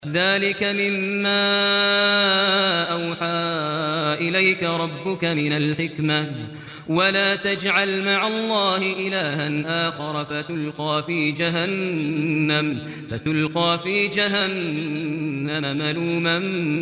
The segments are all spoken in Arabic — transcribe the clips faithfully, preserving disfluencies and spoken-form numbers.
ذلك مما أوحى إليك ربك من الحكمة ولا تجعل مع الله إلها آخر فتلقى في جهنم فتلقى في جهنم ملوما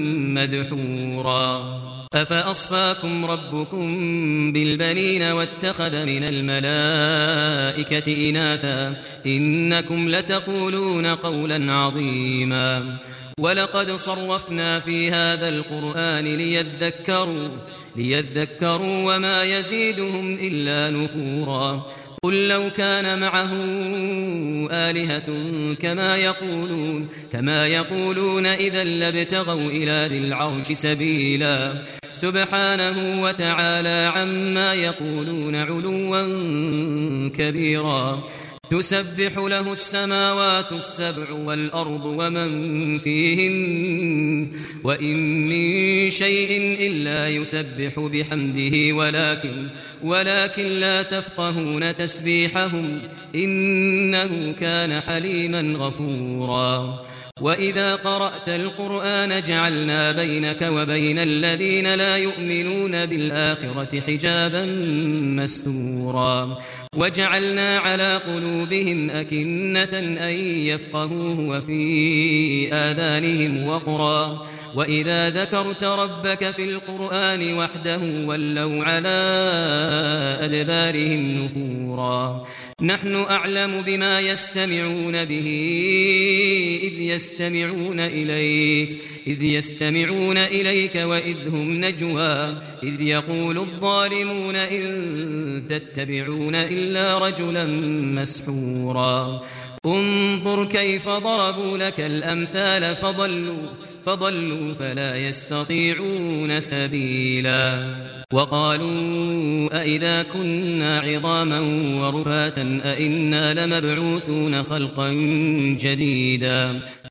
مدحورا أفأصفاكم ربكم بالبنين واتخذ من الملائكة إناثا إنكم لتقولون قولا عظيما ولقد صرفنا في هذا القرآن ليذكروا ليذكروا وما يزيدهم إلا نفورا قل لو كان معه آلهة كما يقولون كما يقولون إذا لابتغوا إلى ذي العرش سبيلا سبحانه وتعالى عما يقولون علوا كبيرا تسبح له السماوات السبع والأرض ومن فيهن وإن من شيء إلا يسبح بحمده ولكن ولكن لا تفقهون تسبيحهم إنه كان حليما غفورا وإذا قرأت القرآن جعلنا بينك وبين الذين لا يؤمنون بالآخرة حجابا مستورا وجعلنا على قلوبهم أكنة أن يفقهوه وفي آذانهم وقرا وإذا ذكرت ربك في القرآن وحده ولوا على أدبارهم نفورا نحن أعلم بما يستمعون به إذ يستمعون إليك إذ يستمعون إليك وإذ هم نجوى إذ يقول الظالمون إن تتبعون إلا رجلا مسحورا انظر كيف ضربوا لك الأمثال فضلوا فضلوا فلا يستطيعون سبيلا وقالوا أئذا كنا عظاما ورفاتا أئنا لمبعوثون خلقا جديدا